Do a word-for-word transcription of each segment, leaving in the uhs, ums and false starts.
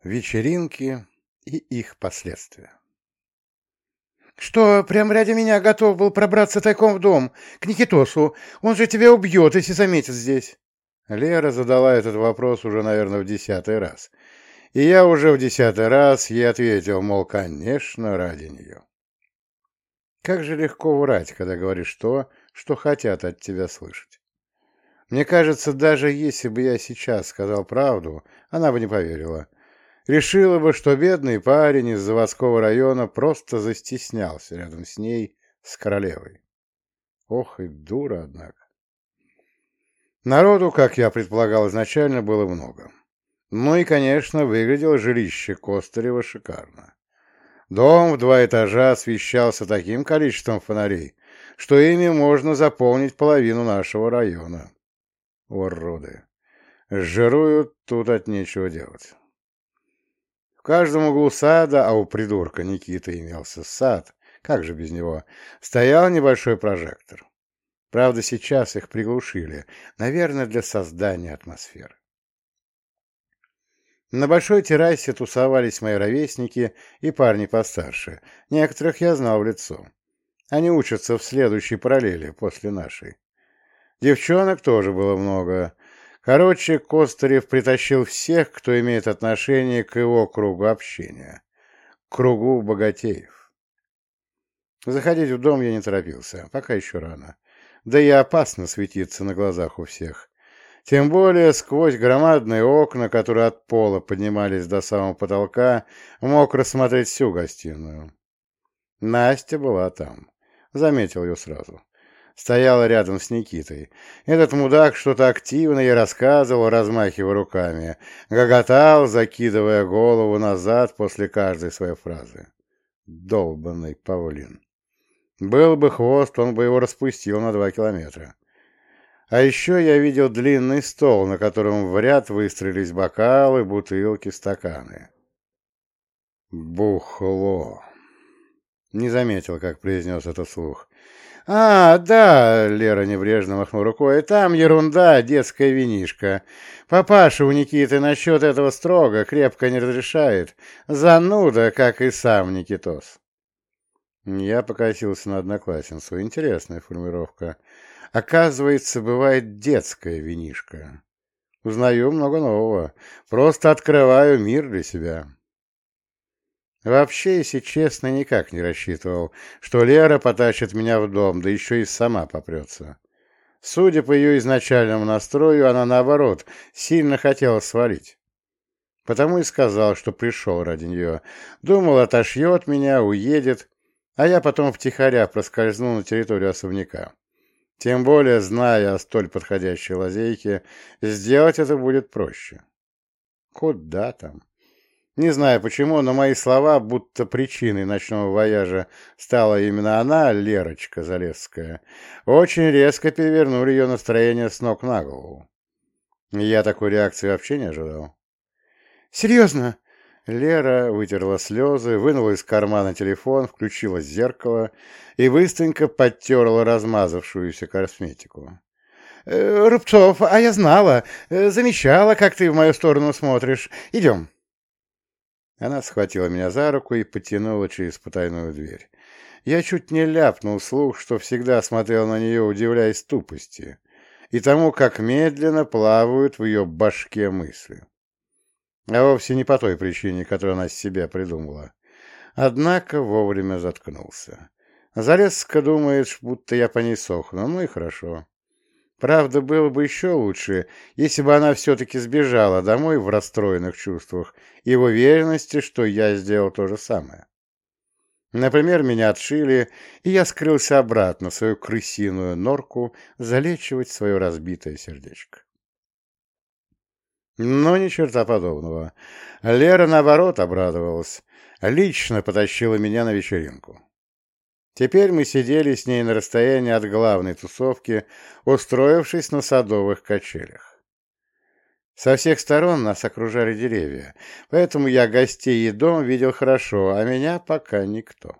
Вечеринки и их последствия. «Что, прям ради меня готов был пробраться тайком в дом, к Никитосу? Он же тебя убьет, если заметит здесь!» Лера задала этот вопрос уже, наверное, в десятый раз. И я уже в десятый раз ей ответил, мол, конечно, ради нее. Как же легко врать, когда говоришь то, что хотят от тебя слышать. Мне кажется, даже если бы я сейчас сказал правду, она бы не поверила. Решила бы, что бедный парень из заводского района просто застеснялся рядом с ней, с королевой. Ох и дура, однако. Народу, как я предполагал изначально, было много. Ну и, конечно, выглядело жилище Костырева шикарно. Дом в два этажа освещался таким количеством фонарей, что ими можно заполнить половину нашего района. Уроды. Жируют, тут от нечего делать. В каждом углу сада, а у придурка Никиты имелся сад, как же без него, стоял небольшой прожектор. Правда, сейчас их приглушили, наверное, для создания атмосферы. На большой террасе тусовались мои ровесники и парни постарше. Некоторых я знал в лицо. Они учатся в следующей параллели после нашей. Девчонок тоже было много. Короче, Костырев притащил всех, кто имеет отношение к его кругу общения. К кругу богатеев. Заходить в дом я не торопился, пока еще рано. Да и опасно светиться на глазах у всех. Тем более сквозь громадные окна, которые от пола поднимались до самого потолка, мог рассмотреть всю гостиную. Настя была там. Заметил ее сразу. Стояла рядом с Никитой. Этот мудак что-то активно ей рассказывал, размахивая руками. Гоготал, закидывая голову назад после каждой своей фразы. Долбанный павлин. Был бы хвост, он бы его распустил на два километра. А еще я видел длинный стол, на котором в ряд выстроились бокалы, бутылки, стаканы. Бухло. Не заметил, как произнес это вслух. «А, да», — Лера небрежно махнула рукой, — «там ерунда, детская винишка. Папаша у Никиты насчет этого строго, крепко не разрешает. Зануда, как и сам Никитос». Я покосился на одноклассницу. Интересная формулировка. Оказывается, бывает детская винишка. Узнаю много нового. Просто открываю мир для себя. Вообще, если честно, никак не рассчитывал, что Лера потащит меня в дом, да еще и сама попрется. Судя по ее изначальному настрою, она, наоборот, сильно хотела свалить. Потому и сказал, что пришел ради нее. Думал, отошьет меня, уедет, а я потом втихаря проскользну на территорию особняка. Тем более, зная о столь подходящей лазейке, сделать это будет проще. Куда там? Не знаю почему, но мои слова, будто причиной ночного вояжа стала именно она, Лерочка Залесская, очень резко перевернули ее настроение с ног на голову. Я такой реакции вообще не ожидал. «Серьезно?» Лера вытерла слезы, вынула из кармана телефон, включила зеркало и быстренько подтерла размазавшуюся косметику. «Э, «Рубцов, а я знала, э, замечала, как ты в мою сторону смотришь. Идем». Она схватила меня за руку и потянула через потайную дверь. Я чуть не ляпнул вслух, что всегда смотрел на нее, удивляясь тупости, и тому, как медленно плавают в ее башке мысли. А вовсе не по той причине, которую она себе придумала. Однако вовремя заткнулся. Залезка думает, будто я по ней сохну, ну и хорошо. Правда, было бы еще лучше, если бы она все-таки сбежала домой в расстроенных чувствах и в уверенности, что я сделал то же самое. Например, меня отшили, и я скрылся обратно в свою крысиную норку залечивать свое разбитое сердечко. Но ни черта подобного. Лера, наоборот, обрадовалась. Лично потащила меня на вечеринку. Теперь мы сидели с ней на расстоянии от главной тусовки, устроившись на садовых качелях. Со всех сторон нас окружали деревья, поэтому я гостей и дом видел хорошо, а меня пока никто.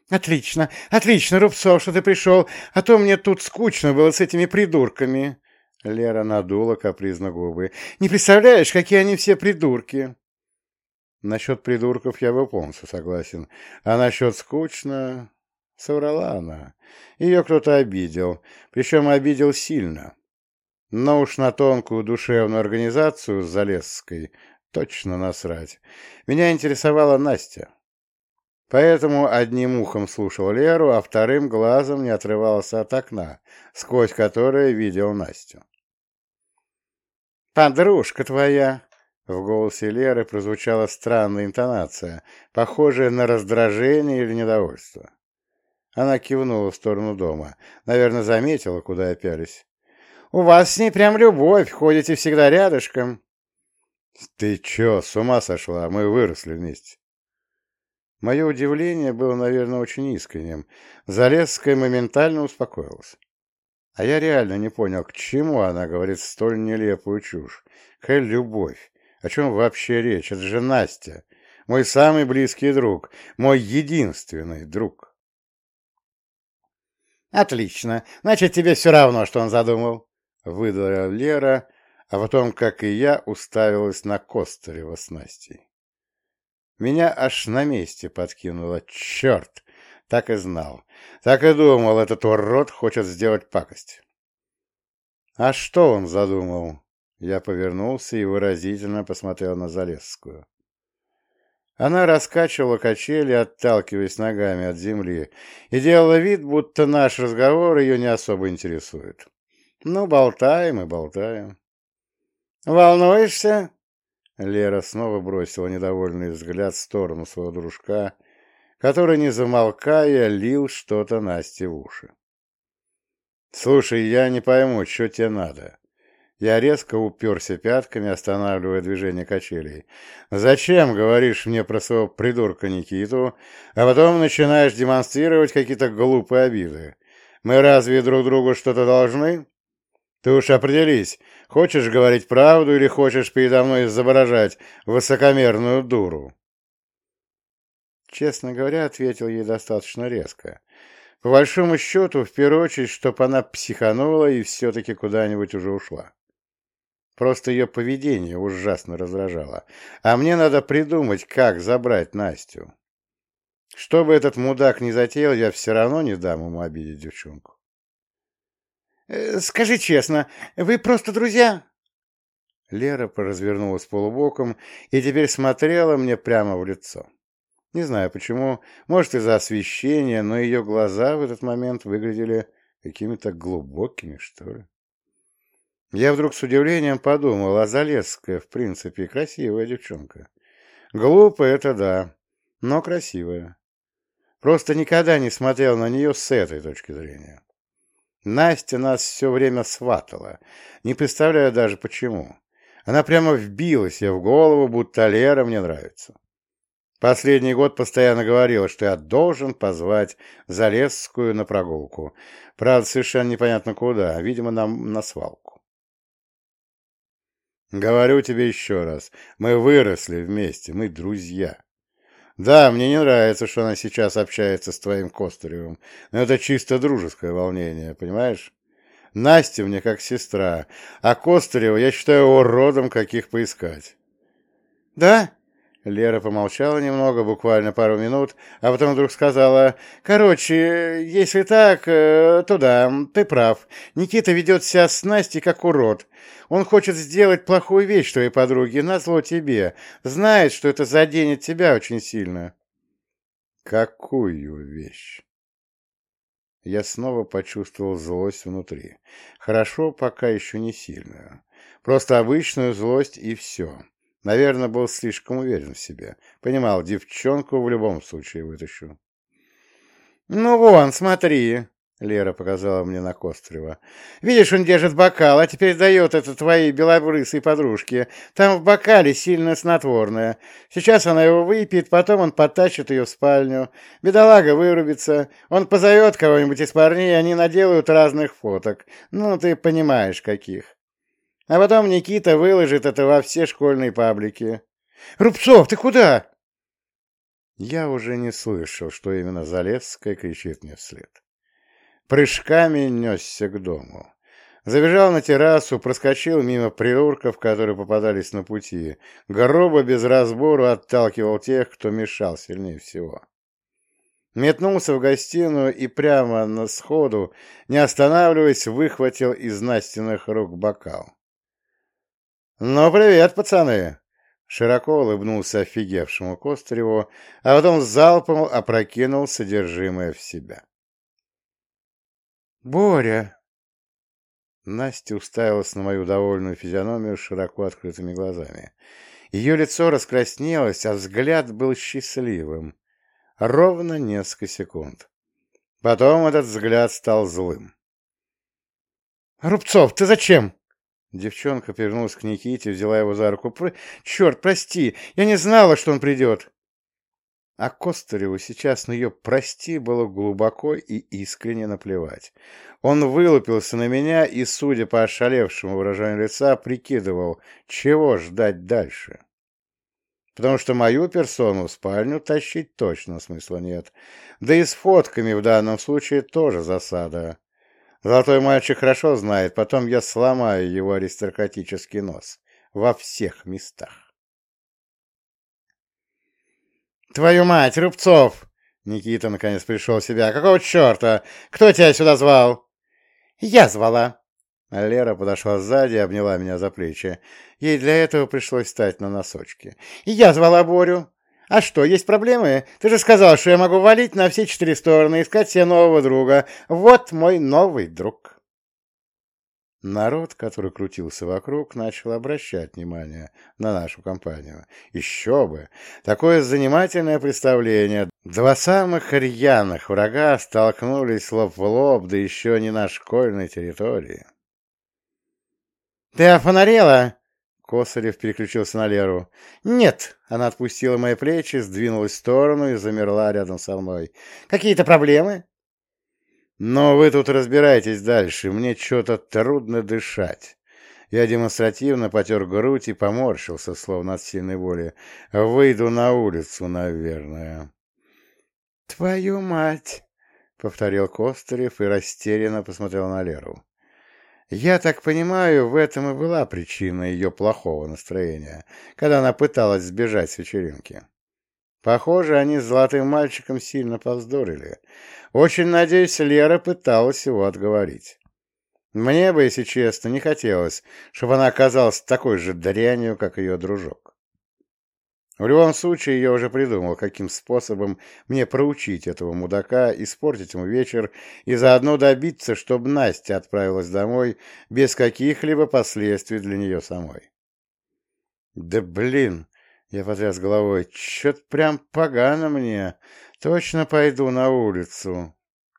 «Отлично, отлично, Рубцов, что ты пришел, а то мне тут скучно было с этими придурками». Лера надула капризно губы. «Не представляешь, какие они все придурки!» Насчет придурков я бы полностью согласен. А насчет скучно... Соврала она. Ее кто-то обидел. Причем обидел сильно. Но уж на тонкую душевную организацию с Залесской точно насрать. Меня интересовала Настя. Поэтому одним ухом слушал Леру, а вторым глазом не отрывался от окна, сквозь которое видел Настю. «Подружка твоя!» В голосе Леры прозвучала странная интонация, похожая на раздражение или недовольство. Она кивнула в сторону дома. Наверное, заметила, куда я пялюсь. «У вас с ней прям любовь, ходите всегда рядышком». «Ты чё, с ума сошла? Мы выросли вместе». Мое удивление было, наверное, очень искренним. Залесская моментально успокоилась. А я реально не понял, к чему она говорит столь нелепую чушь. Какая любовь? О чем вообще речь? Это же Настя. Мой самый близкий друг. Мой единственный друг. «Отлично. Значит, тебе все равно, что он задумал», — выдала Лера, а потом, как и я, уставилась на Костарева с Настей. Меня аж на месте подкинуло. Черт! Так и знал. Так и думал, этот урод хочет сделать пакость. А что он задумал? Я повернулся и выразительно посмотрел на Залесскую. Она раскачивала качели, отталкиваясь ногами от земли, и делала вид, будто наш разговор ее не особо интересует. Ну, болтаем и болтаем. «Волнуешься?» Лера снова бросила недовольный взгляд в сторону своего дружка, который, не замолкая, лил что-то Насте в уши. «Слушай, я не пойму, что тебе надо?» Я резко уперся пятками, останавливая движение качелей. «Зачем говоришь мне про своего придурка Никиту, а потом начинаешь демонстрировать какие-то глупые обиды? Мы разве друг другу что-то должны? Ты уж определись, хочешь говорить правду или хочешь передо мной изображать высокомерную дуру?» Честно говоря, ответил ей достаточно резко. По большому счету, в первую очередь, чтоб она психанула и все-таки куда-нибудь уже ушла. Просто ее поведение ужасно раздражало. А мне надо придумать, как забрать Настю. Что бы этот мудак ни затеял, я все равно не дам ему обидеть девчонку. «Э, «Скажи честно, вы просто друзья?» Лера поразвернулась полубоком и теперь смотрела мне прямо в лицо. Не знаю почему, может из-за освещения, но ее глаза в этот момент выглядели какими-то глубокими, что ли. Я вдруг с удивлением подумал, а Залесская, в принципе, красивая девчонка. Глупая, это да, но красивая. Просто никогда не смотрел на нее с этой точки зрения. Настя нас все время сватала, не представляю даже почему. Она прямо вбилась ей в голову, будто Лера мне нравится. Последний год постоянно говорила, что я должен позвать Залесскую на прогулку. Правда, совершенно непонятно куда, видимо, на, на свалку. Говорю тебе еще раз, мы выросли вместе, мы друзья. Да, мне не нравится, что она сейчас общается с твоим Костаревым, но это чисто дружеское волнение, понимаешь? Настя мне как сестра, а Костарева я считаю уродом, каких поискать. Да? Лера помолчала немного, буквально пару минут, а потом вдруг сказала: «Короче, если так, то да, ты прав. Никита ведет себя с Настей как урод. Он хочет сделать плохую вещь твоей подруге, назло тебе. Знает, что это заденет тебя очень сильно». «Какую вещь?» Я снова почувствовал злость внутри. Хорошо, пока еще не сильную. Просто обычную злость и все. Наверное, был слишком уверен в себе. Понимал, девчонку в любом случае вытащу. «Ну вон, смотри!» — Лера показала мне на Костарева. «Видишь, он держит бокал, а теперь дает это твоей белобрысой подружке. Там в бокале сильно снотворное. Сейчас она его выпьет, потом он потащит ее в спальню. Бедолага вырубится. Он позовет кого-нибудь из парней, и они наделают разных фоток. Ну, ты понимаешь, каких. А потом Никита выложит это во все школьные паблики. «Рубцов, ты куда?» Я уже не слышал, что именно Залесская кричит мне вслед. Прыжками несся к дому. Забежал на террасу, проскочил мимо придурков, которые попадались на пути, грубо без разбору отталкивал тех, кто мешал сильнее всего. Метнулся в гостиную и прямо на сходу, не останавливаясь, выхватил из Настиных рук бокал. «Ну, привет, пацаны!» Широко улыбнулся офигевшему Костыреву, а потом залпом опрокинул содержимое в себя. «Боря!» Настя уставилась на мою довольную физиономию широко открытыми глазами. Ее лицо раскраснелось, а взгляд был счастливым. Ровно несколько секунд. Потом этот взгляд стал злым. «Рубцов, ты зачем?» Девчонка повернулась к Никите, взяла его за руку. Про... «Черт, прости, я не знала, что он придет!» А Костыреву сейчас на ее «прости» было глубоко и искренне наплевать. Он вылупился на меня и, судя по ошалевшему выражению лица, прикидывал, чего ждать дальше. Потому что мою персону в спальню тащить точно смысла нет. Да и с фотками в данном случае тоже засада. Золотой мальчик хорошо знает, потом я сломаю его аристократический нос во всех местах. «Твою мать, Рубцов!» Никита наконец пришел в себя. «Какого черта? Кто тебя сюда звал?» «Я звала». Лера подошла сзади и обняла меня за плечи. Ей для этого пришлось встать на носочки. «Я звала Борю. А что, есть проблемы? Ты же сказал, что я могу валить на все четыре стороны, искать себе нового друга. Вот мой новый друг». Народ, который крутился вокруг, начал обращать внимание на нашу компанию. Еще бы! Такое занимательное представление. Два самых рьяных врага столкнулись лоб в лоб, да еще не на школьной территории. «Ты офонарела?» Косарев переключился на Леру. «Нет!» — она отпустила мои плечи, сдвинулась в сторону и замерла рядом со мной. «Какие-то проблемы?» «Но вы тут разбирайтесь дальше, мне что-то трудно дышать». Я демонстративно потер грудь и поморщился, словно от сильной воли. «Выйду на улицу, наверное». «Твою мать!» — повторил Костырев и растерянно посмотрел на Леру. Я так понимаю, в этом и была причина ее плохого настроения, когда она пыталась сбежать с вечеринки. Похоже, они с золотым мальчиком сильно повздорили. Очень надеюсь, Лера пыталась его отговорить. Мне бы, если честно, не хотелось, чтобы она оказалась такой же дрянью, как ее дружок. В любом случае, я уже придумал, каким способом мне проучить этого мудака, испортить ему вечер и заодно добиться, чтобы Настя отправилась домой без каких-либо последствий для нее самой. Да блин! Я потряс головой. Чё-то прям погано мне. Точно пойду на улицу.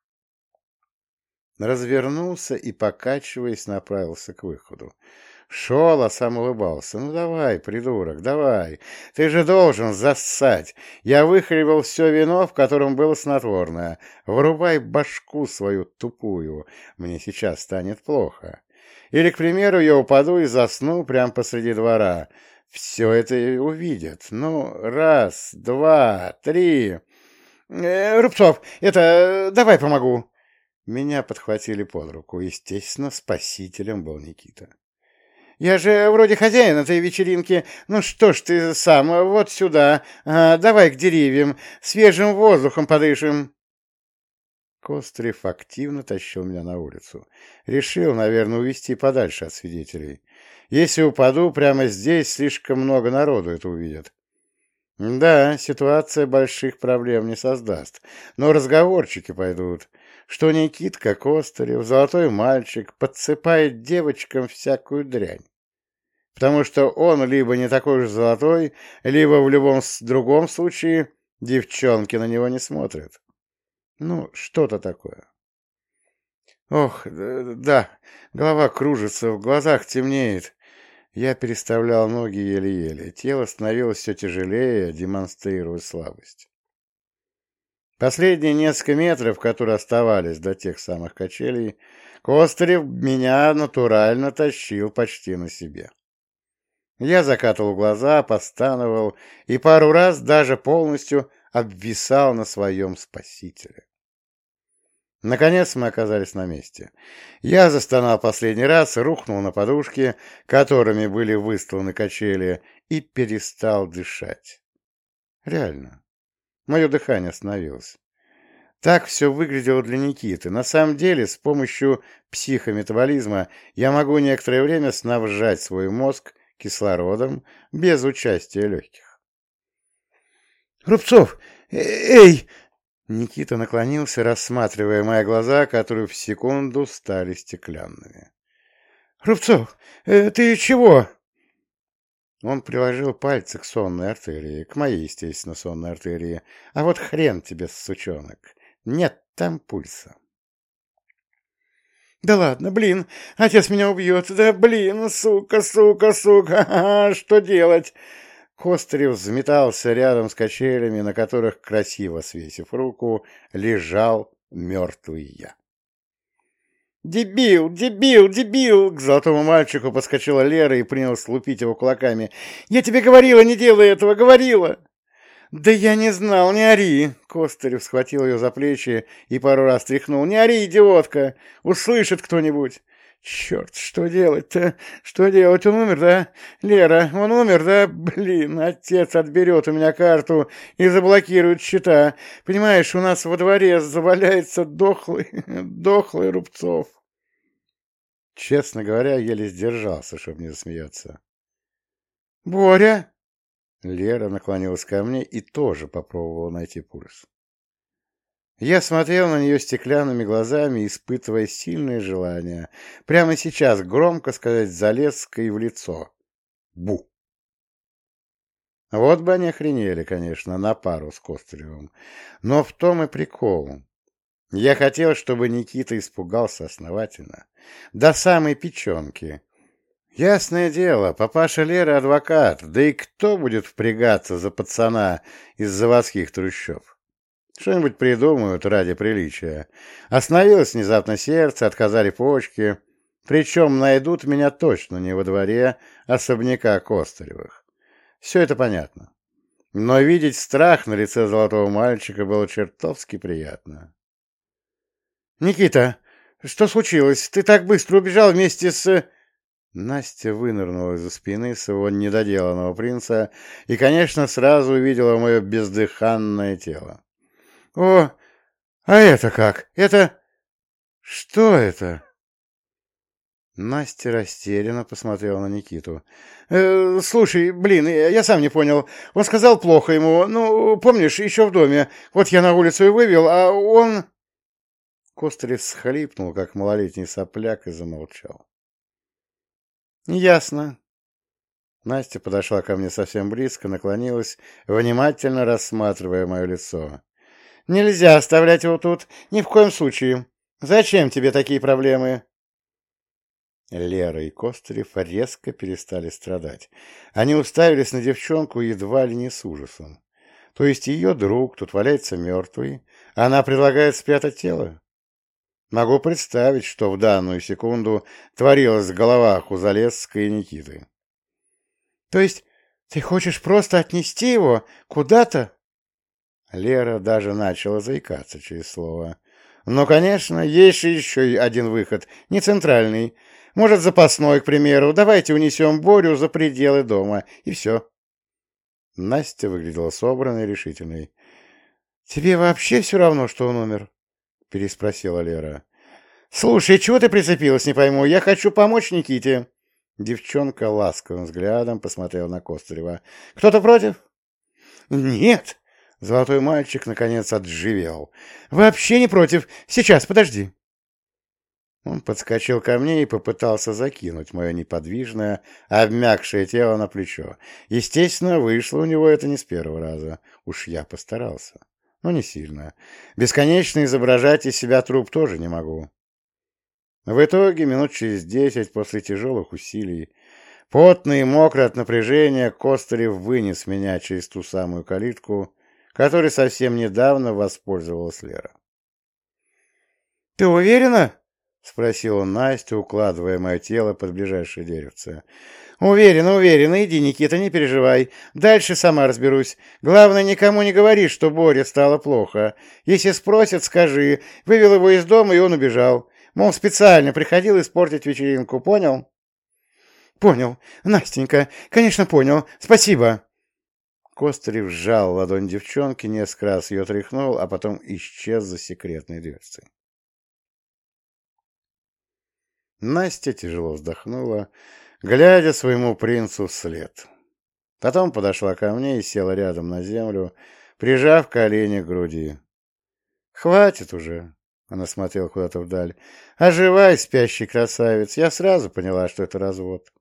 Развернулся и, покачиваясь, направился к выходу. Шел, а сам улыбался. «Ну давай, придурок, давай. Ты же должен зассать. Я выхлебал все вино, в котором было снотворное. Вырубай башку свою тупую. Мне сейчас станет плохо. Или, к примеру, я упаду и засну прямо посреди двора. Все это увидят. Ну, раз, два, три. Э, Рубцов, это, давай помогу». Меня подхватили под руку. Естественно, спасителем был Никита. «Я же вроде хозяин этой вечеринки. Ну что ж ты сам, вот сюда. А, давай к деревьям, свежим воздухом подышим». Кострев активно тащил меня на улицу. Решил, наверное, увести подальше от свидетелей. Если упаду прямо здесь, слишком много народу это увидят. Да, ситуация больших проблем не создаст, но разговорчики пойдут, что Никитка Костырев, золотой мальчик, подсыпает девочкам всякую дрянь. Потому что он либо не такой же золотой, либо в любом другом случае девчонки на него не смотрят. Ну, что-то такое. Ох, да, голова кружится, в глазах темнеет. Я переставлял ноги еле-еле. Тело становилось все тяжелее, демонстрируя слабость. Последние несколько метров, которые оставались до тех самых качелей, Костырев меня натурально тащил почти на себе. Я закатывал глаза, постановал и пару раз даже полностью обвисал на своем спасителе. Наконец мы оказались на месте. Я застонал последний раз, рухнул на подушки, которыми были выстланы качели, и перестал дышать. Реально. Мое дыхание остановилось. Так все выглядело для Никиты. На самом деле, с помощью психометаболизма я могу некоторое время снабжать свой мозг кислородом без участия легких. «Рубцов! Эй!» Никита наклонился, рассматривая мои глаза, которые в секунду стали стеклянными. «Рубцов, э, ты чего?» Он приложил пальцы к сонной артерии, к моей, естественно, сонной артерии. А вот хрен тебе, сучонок, нет там пульса. «Да ладно, блин, отец меня убьет. Да блин, сука, сука, сука, ага, что делать?» Костырев взметался рядом с качелями, на которых, красиво свесив руку, лежал мертвый я. «Дебил, дебил, дебил!» К золотому мальчику подскочила Лера и принялась лупить его кулаками. «Я тебе говорила, не делай этого, говорила!» «Да я не знал, не ори!» Костырев схватил ее за плечи и пару раз тряхнул. «Не ори, идиотка! Услышит кто-нибудь!» «Черт, что делать-то? Что делать? Он умер, да? Лера, он умер, да? Блин, отец отберет у меня карту и заблокирует счета. Понимаешь, у нас во дворе заваляется дохлый, дохлый Рубцов». Честно говоря, еле сдержался, чтобы не засмеяться. «Боря?» Лера наклонилась ко мне и тоже попробовала найти пульс. Я смотрел на нее стеклянными глазами, испытывая сильное желание прямо сейчас громко сказать Залесской в лицо: «Бу!». Вот бы они охренели, конечно, на пару с Костыревым. Но в том и прикол. Я хотел, чтобы Никита испугался основательно, до самой печенки. Ясное дело, папаша Леры адвокат, да и кто будет впрягаться за пацана из заводских трущоб? Что-нибудь придумают ради приличия. Остановилось внезапно сердце, отказали почки. Причем найдут меня точно не во дворе особняка Костыревых. Все это понятно. Но видеть страх на лице золотого мальчика было чертовски приятно. «Никита, что случилось? Ты так быстро убежал вместе с...» Настя вынырнула из-за спины своего недоделанного принца и, конечно, сразу увидела мое бездыханное тело. «О, а это как? Это... Что это?» Настя растерянно посмотрела на Никиту. Э, «Слушай, блин, я сам не понял. Он сказал плохо ему. Ну, помнишь, еще в доме. Вот я на улицу и вывел, а он...» Костырев схлипнул, как малолетний сопляк, и замолчал. «Ясно». Настя подошла ко мне совсем близко, наклонилась, внимательно рассматривая мое лицо. «Нельзя оставлять его тут, ни в коем случае. Зачем тебе такие проблемы?» Лера и Костырев резко перестали страдать. Они уставились на девчонку едва ли не с ужасом. То есть ее друг тут валяется мертвый, а она предлагает спрятать тело? Могу представить, что в данную секунду творилось в головах у Залесской и Никиты. «То есть ты хочешь просто отнести его куда-то?» Лера даже начала заикаться через слово. «Ну, конечно, есть же еще один выход, не центральный. Может, запасной, к примеру. Давайте унесем Борю за пределы дома, и все». Настя выглядела собранной и решительной. «Тебе вообще все равно, что он умер?» — переспросила Лера. «Слушай, чего ты прицепилась, не пойму. Я хочу помочь Никите». Девчонка ласковым взглядом посмотрела на Костырева. «Кто-то против?» «Нет». Золотой мальчик наконец отживел. «Вообще не против. Сейчас, подожди». Он подскочил ко мне и попытался закинуть мое неподвижное, обмякшее тело на плечо. Естественно, вышло у него это не с первого раза. Уж я постарался. Но не сильно. Бесконечно изображать из себя труп тоже не могу. В итоге, минут через десять после тяжелых усилий, потный и мокрый от напряжения, Костырев вынес меня через ту самую калитку, которой совсем недавно воспользовалась Лера. «Ты уверена?» — спросила Настя, укладывая мое тело под ближайшее деревце. Уверен, уверен. Иди, Никита, не переживай. Дальше сама разберусь. Главное, никому не говори, что Боре стало плохо. Если спросят, скажи. Вывел его из дома, и он убежал. Мол, специально приходил испортить вечеринку. Понял? Понял. Настенька, конечно, понял. Спасибо. Костырев сжал ладонь девчонки, несколько раз ее тряхнул, а потом исчез за секретной дверцей. Настя тяжело вздохнула, глядя своему принцу вслед. Потом подошла ко мне и села рядом на землю, прижав колени к груди. «Хватит уже!» — она смотрела куда-то вдаль. «Оживай, спящий красавец! Я сразу поняла, что это развод».